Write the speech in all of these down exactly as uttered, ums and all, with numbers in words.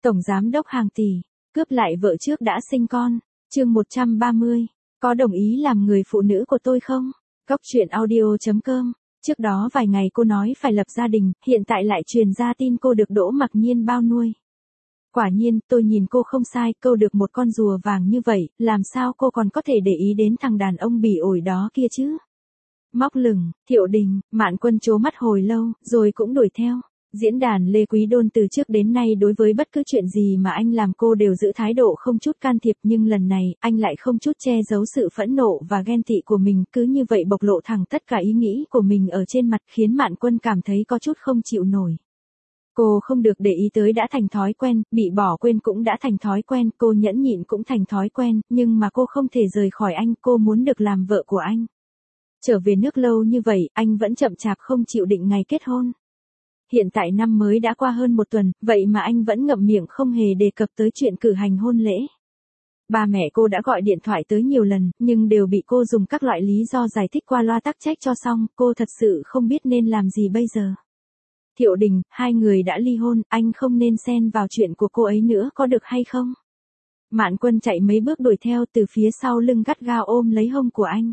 Tổng giám đốc hàng tỷ, cướp lại vợ trước đã sinh con. Chương một trăm ba mươi. Có đồng ý làm người phụ nữ của tôi không? Góc truyện audio chấm com. Trước đó vài ngày cô nói phải lập gia đình, hiện tại lại truyền ra tin cô được Đỗ Mặc Nhiên bao nuôi. Quả nhiên, tôi nhìn cô không sai, câu được một con rùa vàng như vậy, làm sao cô còn có thể để ý đến thằng đàn ông bỉ ổi đó kia chứ? Móc lửng, Thiệu Đình, Mạn Quân trố mắt hồi lâu, rồi cũng đuổi theo. Diễn đàn Lê Quý Đôn từ trước đến nay đối với bất cứ chuyện gì mà anh làm cô đều giữ thái độ không chút can thiệp, nhưng lần này, anh lại không chút che giấu sự phẫn nộ và ghen tị của mình, cứ như vậy bộc lộ thẳng tất cả ý nghĩ của mình ở trên mặt, khiến Mạn Quân cảm thấy có chút không chịu nổi. Cô không được để ý tới đã thành thói quen, bị bỏ quên cũng đã thành thói quen, cô nhẫn nhịn cũng thành thói quen, nhưng mà cô không thể rời khỏi anh, cô muốn được làm vợ của anh. Trở về nước lâu như vậy, anh vẫn chậm chạp không chịu định ngày kết hôn. Hiện tại năm mới đã qua hơn một tuần, vậy mà anh vẫn ngậm miệng không hề đề cập tới chuyện cử hành hôn lễ. Ba mẹ cô đã gọi điện thoại tới nhiều lần, nhưng đều bị cô dùng các loại lý do giải thích qua loa tắc trách cho xong, cô thật sự không biết nên làm gì bây giờ. Thiệu Đình, hai người đã ly hôn, anh không nên xen vào chuyện của cô ấy nữa có được hay không? Mạn Quân chạy mấy bước đuổi theo, từ phía sau lưng gắt gao ôm lấy hông của anh.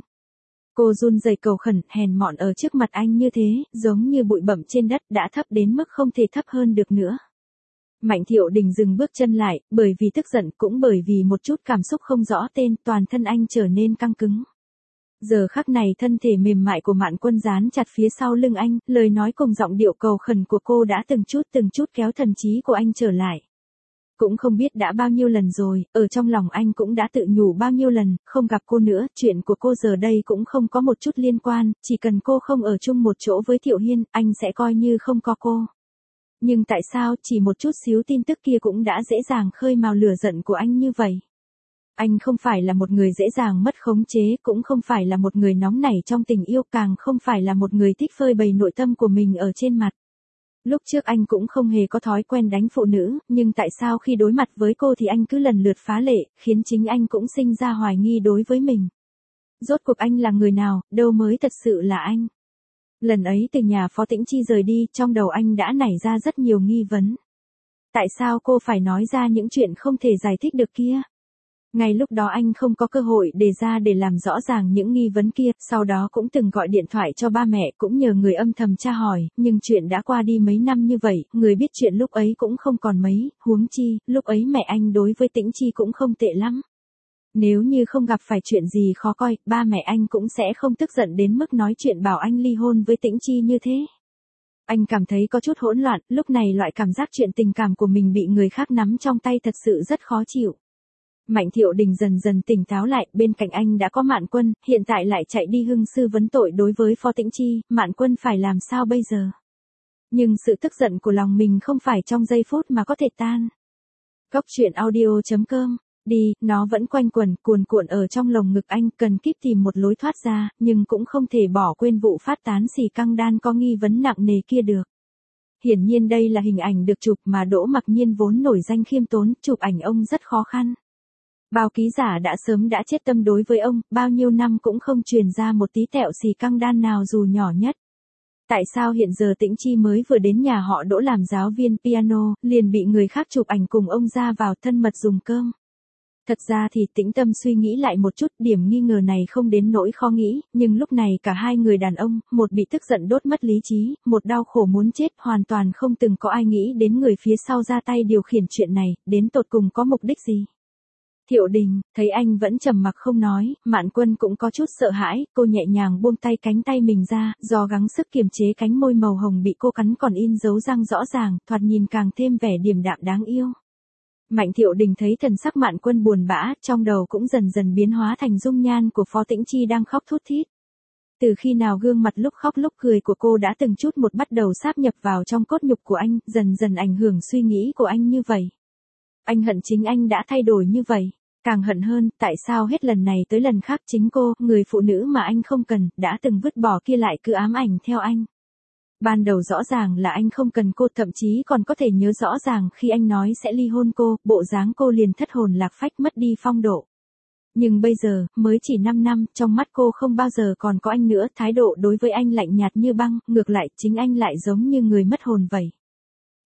Cô run rẩy cầu khẩn, hèn mọn ở trước mặt anh như thế, giống như bụi bặm trên đất, đã thấp đến mức không thể thấp hơn được nữa. Mạnh Thiệu Đình dừng bước chân lại, bởi vì tức giận, cũng bởi vì một chút cảm xúc không rõ tên, toàn thân anh trở nên căng cứng. Giờ khắc này thân thể mềm mại của Mạn Quân dán chặt phía sau lưng anh, lời nói cùng giọng điệu cầu khẩn của cô đã từng chút từng chút kéo thần trí của anh trở lại. Cũng không biết đã bao nhiêu lần rồi, ở trong lòng anh cũng đã tự nhủ bao nhiêu lần, không gặp cô nữa, chuyện của cô giờ đây cũng không có một chút liên quan, chỉ cần cô không ở chung một chỗ với Thiệu Hiên, anh sẽ coi như không có cô. Nhưng tại sao chỉ một chút xíu tin tức kia cũng đã dễ dàng khơi mào lửa giận của anh như vậy? Anh không phải là một người dễ dàng mất khống chế, cũng không phải là một người nóng nảy trong tình yêu, càng không phải là một người thích phơi bày nội tâm của mình ở trên mặt. Lúc trước anh cũng không hề có thói quen đánh phụ nữ, nhưng tại sao khi đối mặt với cô thì anh cứ lần lượt phá lệ, khiến chính anh cũng sinh ra hoài nghi đối với mình. Rốt cuộc anh là người nào, đâu mới thật sự là anh? Lần ấy từ nhà Phó Tĩnh Chi rời đi, trong đầu anh đã nảy ra rất nhiều nghi vấn. Tại sao cô phải nói ra những chuyện không thể giải thích được kia? Ngay lúc đó anh không có cơ hội đề ra để làm rõ ràng những nghi vấn kia, sau đó cũng từng gọi điện thoại cho ba mẹ, cũng nhờ người âm thầm tra hỏi, nhưng chuyện đã qua đi mấy năm như vậy, người biết chuyện lúc ấy cũng không còn mấy, huống chi, lúc ấy mẹ anh đối với Tĩnh Chi cũng không tệ lắm. Nếu như không gặp phải chuyện gì khó coi, ba mẹ anh cũng sẽ không tức giận đến mức nói chuyện bảo anh ly hôn với Tĩnh Chi như thế. Anh cảm thấy có chút hỗn loạn, lúc này loại cảm giác chuyện tình cảm của mình bị người khác nắm trong tay thật sự rất khó chịu. Mạnh Thiệu Đình dần dần tỉnh táo lại, bên cạnh anh đã có Mạn Quân, hiện tại lại chạy đi hưng sư vấn tội đối với Phó Tĩnh Chi, Mạn Quân phải làm sao bây giờ? Nhưng sự tức giận của lòng mình không phải trong giây phút mà có thể tan. Góc truyện audio chấm com, đi, nó vẫn quanh quẩn, cuồn cuộn ở trong lồng ngực anh, cần kíp tìm một lối thoát ra, nhưng cũng không thể bỏ quên vụ phát tán xì căng đan có nghi vấn nặng nề kia được. Hiển nhiên đây là hình ảnh được chụp mà Đỗ Mặc Nhiên vốn nổi danh khiêm tốn, chụp ảnh ông rất khó khăn. Bao ký giả đã sớm đã chết tâm đối với ông, bao nhiêu năm cũng không truyền ra một tí tẹo xì căng đan nào dù nhỏ nhất. Tại sao hiện giờ Tĩnh Chi mới vừa đến nhà họ Đỗ làm giáo viên piano, liền bị người khác chụp ảnh cùng ông ra vào thân mật dùng cơm? Thật ra thì tĩnh tâm suy nghĩ lại một chút, điểm nghi ngờ này không đến nỗi khó nghĩ, nhưng lúc này cả hai người đàn ông, một bị tức giận đốt mất lý trí, một đau khổ muốn chết, hoàn toàn không từng có ai nghĩ đến người phía sau ra tay điều khiển chuyện này, đến tột cùng có mục đích gì. Thiệu Đình, thấy anh vẫn trầm mặc không nói, Mạn Quân cũng có chút sợ hãi, cô nhẹ nhàng buông tay cánh tay mình ra, do gắng sức kiềm chế cánh môi màu hồng bị cô cắn còn in dấu răng rõ ràng, thoạt nhìn càng thêm vẻ điềm đạm đáng yêu. Mạnh Thiệu Đình thấy thần sắc Mạn Quân buồn bã, trong đầu cũng dần dần biến hóa thành dung nhan của Phó Tĩnh Chi đang khóc thút thít. Từ khi nào gương mặt lúc khóc lúc cười của cô đã từng chút một bắt đầu sáp nhập vào trong cốt nhục của anh, dần dần ảnh hưởng suy nghĩ của anh như vậy. Anh hận chính anh đã thay đổi như vậy. Càng hận hơn, tại sao hết lần này tới lần khác chính cô, người phụ nữ mà anh không cần, đã từng vứt bỏ kia lại cứ ám ảnh theo anh. Ban đầu rõ ràng là anh không cần cô, thậm chí còn có thể nhớ rõ ràng khi anh nói sẽ ly hôn cô, bộ dáng cô liền thất hồn lạc phách mất đi phong độ. Nhưng bây giờ, mới chỉ năm năm, trong mắt cô không bao giờ còn có anh nữa, thái độ đối với anh lạnh nhạt như băng, ngược lại, chính anh lại giống như người mất hồn vậy.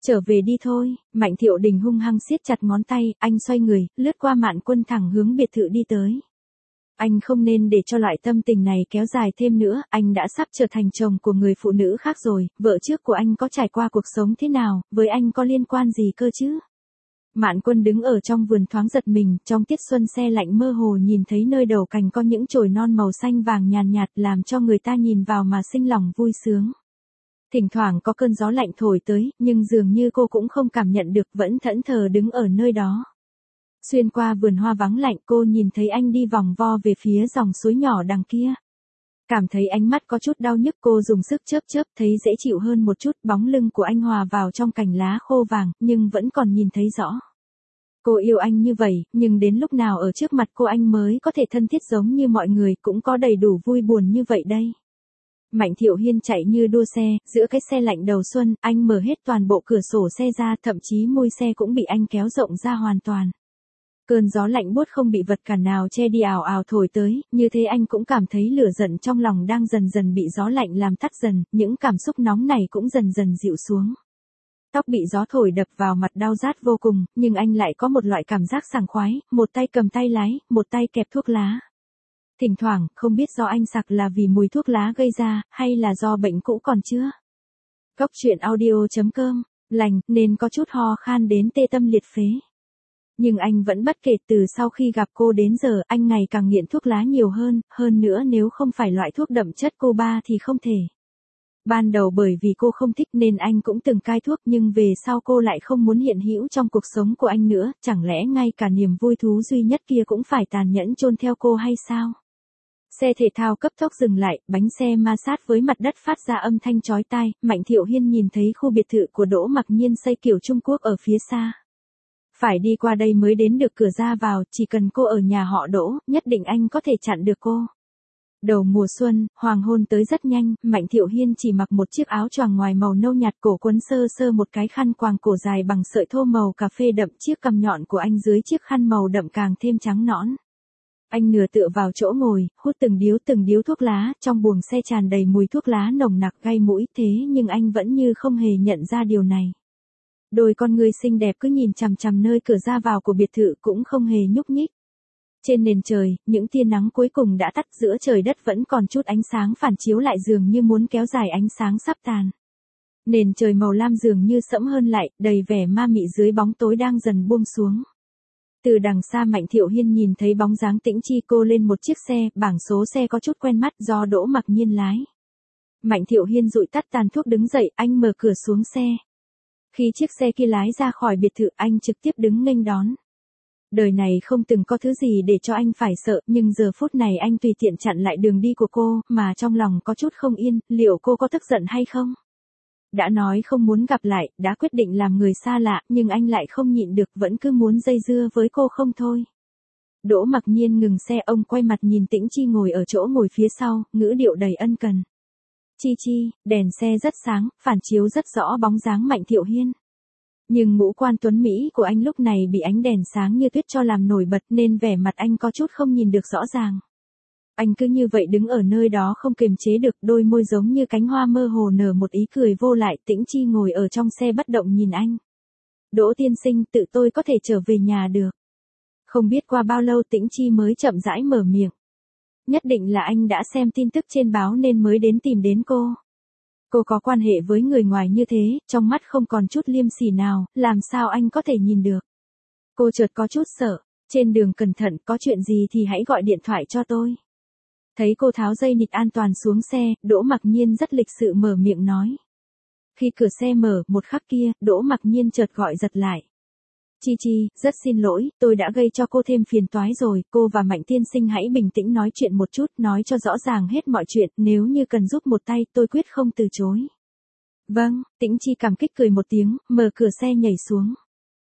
Trở về đi thôi, Mạnh Thiệu Đình hung hăng siết chặt ngón tay, anh xoay người, lướt qua Mạn Quân thẳng hướng biệt thự đi tới. Anh không nên để cho loại tâm tình này kéo dài thêm nữa, anh đã sắp trở thành chồng của người phụ nữ khác rồi, vợ trước của anh có trải qua cuộc sống thế nào, với anh có liên quan gì cơ chứ? Mạn Quân đứng ở trong vườn thoáng giật mình, trong tiết xuân se lạnh mơ hồ nhìn thấy nơi đầu cành có những chồi non màu xanh vàng nhàn nhạt, nhạt làm cho người ta nhìn vào mà sinh lòng vui sướng. Thỉnh thoảng có cơn gió lạnh thổi tới, nhưng dường như cô cũng không cảm nhận được, vẫn thẫn thờ đứng ở nơi đó. Xuyên qua vườn hoa vắng lạnh, cô nhìn thấy anh đi vòng vo về phía dòng suối nhỏ đằng kia. Cảm thấy ánh mắt có chút đau nhức, cô dùng sức chớp chớp, thấy dễ chịu hơn một chút, bóng lưng của anh hòa vào trong cành lá khô vàng, nhưng vẫn còn nhìn thấy rõ. Cô yêu anh như vậy, nhưng đến lúc nào ở trước mặt cô anh mới có thể thân thiết giống như mọi người, cũng có đầy đủ vui buồn như vậy đây. Mạnh Thiệu Hiên chạy như đua xe, giữa cái xe lạnh đầu xuân, anh mở hết toàn bộ cửa sổ xe ra, thậm chí môi xe cũng bị anh kéo rộng ra hoàn toàn. Cơn gió lạnh buốt không bị vật cản nào che đi ào ào thổi tới, như thế anh cũng cảm thấy lửa giận trong lòng đang dần dần bị gió lạnh làm tắt dần, những cảm xúc nóng này cũng dần dần dịu xuống. Tóc bị gió thổi đập vào mặt đau rát vô cùng, nhưng anh lại có một loại cảm giác sảng khoái, một tay cầm tay lái, một tay kẹp thuốc lá. Thỉnh thoảng, không biết do anh sặc là vì mùi thuốc lá gây ra, hay là do bệnh cũ còn chưa. Góc truyện audio chấm com, lành, nên có chút ho khan đến tê tâm liệt phế. Nhưng anh vẫn bất kể, từ sau khi gặp cô đến giờ, anh ngày càng nghiện thuốc lá nhiều hơn, hơn nữa nếu không phải loại thuốc đậm chất Cuba thì không thể. Ban đầu bởi vì cô không thích nên anh cũng từng cai thuốc, nhưng về sau cô lại không muốn hiện hữu trong cuộc sống của anh nữa, chẳng lẽ ngay cả niềm vui thú duy nhất kia cũng phải tàn nhẫn chôn theo cô hay sao? Xe thể thao cấp tốc dừng lại, bánh xe ma sát với mặt đất phát ra âm thanh chói tai, Mạnh Thiệu Hiên nhìn thấy khu biệt thự của Đỗ Mặc Nhiên xây kiểu Trung Quốc ở phía xa. Phải đi qua đây mới đến được cửa ra vào, chỉ cần cô ở nhà họ Đỗ, nhất định anh có thể chặn được cô. Đầu mùa xuân, hoàng hôn tới rất nhanh, Mạnh Thiệu Hiên chỉ mặc một chiếc áo choàng ngoài màu nâu nhạt, cổ quấn sơ sơ một cái khăn quàng cổ dài bằng sợi thô màu cà phê đậm, chiếc cằm nhọn của anh dưới chiếc khăn màu đậm càng thêm trắng nõn. Anh nửa tựa vào chỗ ngồi, hút từng điếu từng điếu thuốc lá, trong buồng xe tràn đầy mùi thuốc lá nồng nặc gây mũi, thế nhưng anh vẫn như không hề nhận ra điều này. Đôi con người xinh đẹp cứ nhìn chằm chằm nơi cửa ra vào của biệt thự cũng không hề nhúc nhích. Trên nền trời, những tia nắng cuối cùng đã tắt, giữa trời đất vẫn còn chút ánh sáng phản chiếu lại dường như muốn kéo dài ánh sáng sắp tàn. Nền trời màu lam dường như sẫm hơn lại, đầy vẻ ma mị dưới bóng tối đang dần buông xuống. Từ đằng xa Mạnh Thiệu Hiên nhìn thấy bóng dáng Tĩnh Chi, cô lên một chiếc xe, bảng số xe có chút quen mắt, do Đỗ Mặc Nhiên lái. Mạnh Thiệu Hiên dụi tắt tàn thuốc đứng dậy, anh mở cửa xuống xe. Khi chiếc xe kia lái ra khỏi biệt thự, anh trực tiếp đứng nghênh đón. Đời này không từng có thứ gì để cho anh phải sợ, nhưng giờ phút này anh tùy tiện chặn lại đường đi của cô, mà trong lòng có chút không yên, liệu cô có tức giận hay không? Đã nói không muốn gặp lại, đã quyết định làm người xa lạ, nhưng anh lại không nhịn được, vẫn cứ muốn dây dưa với cô không thôi. Đỗ Mặc Nhiên ngừng xe, ông quay mặt nhìn Tĩnh Chi ngồi ở chỗ ngồi phía sau, ngữ điệu đầy ân cần. Chi Chi, đèn xe rất sáng, phản chiếu rất rõ bóng dáng Mạnh Thiệu Hiên. Nhưng ngũ quan tuấn Mỹ của anh lúc này bị ánh đèn sáng như tuyết cho làm nổi bật, nên vẻ mặt anh có chút không nhìn được rõ ràng. Anh cứ như vậy đứng ở nơi đó không kiềm chế được, đôi môi giống như cánh hoa mơ hồ nở một ý cười vô lại. Tĩnh Chi ngồi ở trong xe bất động nhìn anh. Đỗ tiên sinh, tự tôi có thể trở về nhà được. Không biết qua bao lâu Tĩnh Chi mới chậm rãi mở miệng. Nhất định là anh đã xem tin tức trên báo nên mới đến tìm đến cô. Cô có quan hệ với người ngoài như thế, trong mắt không còn chút liêm sỉ nào, làm sao anh có thể nhìn được. Cô chợt có chút sợ, trên đường cẩn thận, có chuyện gì thì hãy gọi điện thoại cho tôi. Thấy cô tháo dây nịt an toàn xuống xe, Đỗ Mặc Nhiên rất lịch sự mở miệng nói. Khi cửa xe mở, một khắc kia, Đỗ Mặc Nhiên chợt gọi giật lại. Chi Chi, rất xin lỗi, tôi đã gây cho cô thêm phiền toái rồi, cô và Mạnh tiên sinh hãy bình tĩnh nói chuyện một chút, nói cho rõ ràng hết mọi chuyện, nếu như cần giúp một tay, tôi quyết không từ chối. Vâng, Tĩnh Chi cảm kích cười một tiếng, mở cửa xe nhảy xuống.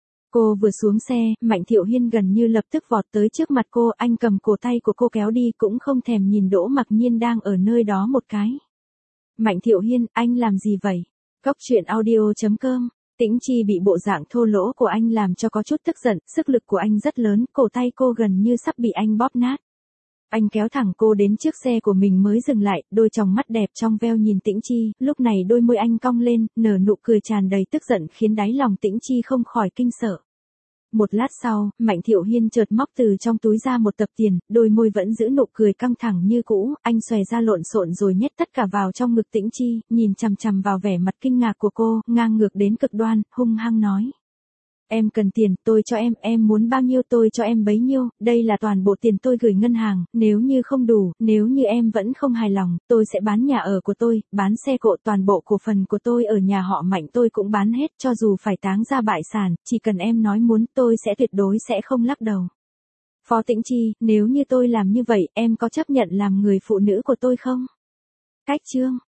Cô vừa xuống xe, Mạnh Thiệu Hiên gần như lập tức vọt tới trước mặt cô, anh cầm cổ tay của cô kéo đi, cũng không thèm nhìn Đỗ Mặc Nhiên đang ở nơi đó một cái. Mạnh Thiệu Hiên, anh làm gì vậy? Góc truyện audio chấm com. Tĩnh Chi bị bộ dạng thô lỗ của anh làm cho có chút tức giận, sức lực của anh rất lớn, cổ tay cô gần như sắp bị anh bóp nát. Anh kéo thẳng cô đến trước xe của mình mới dừng lại, đôi tròng mắt đẹp trong veo nhìn Tĩnh Chi, lúc này đôi môi anh cong lên, nở nụ cười tràn đầy tức giận khiến đáy lòng Tĩnh Chi không khỏi kinh sợ. Một lát sau, Mạnh Thiệu Hiên chợt móc từ trong túi ra một tập tiền, đôi môi vẫn giữ nụ cười căng thẳng như cũ, anh xòe ra lộn xộn rồi nhét tất cả vào trong ngực Tĩnh Chi, nhìn chằm chằm vào vẻ mặt kinh ngạc của cô, ngang ngược đến cực đoan, hung hăng nói. Em cần tiền, tôi cho em, em muốn bao nhiêu tôi cho em bấy nhiêu, đây là toàn bộ tiền tôi gửi ngân hàng, nếu như không đủ, nếu như em vẫn không hài lòng, tôi sẽ bán nhà ở của tôi, bán xe cộ, toàn bộ cổ phần của tôi ở nhà họ Mạnh tôi cũng bán hết, cho dù phải táng ra bại sản, chỉ cần em nói muốn, tôi sẽ tuyệt đối sẽ không lắc đầu. Phó Tĩnh Chi, nếu như tôi làm như vậy, em có chấp nhận làm người phụ nữ của tôi không? Cách chương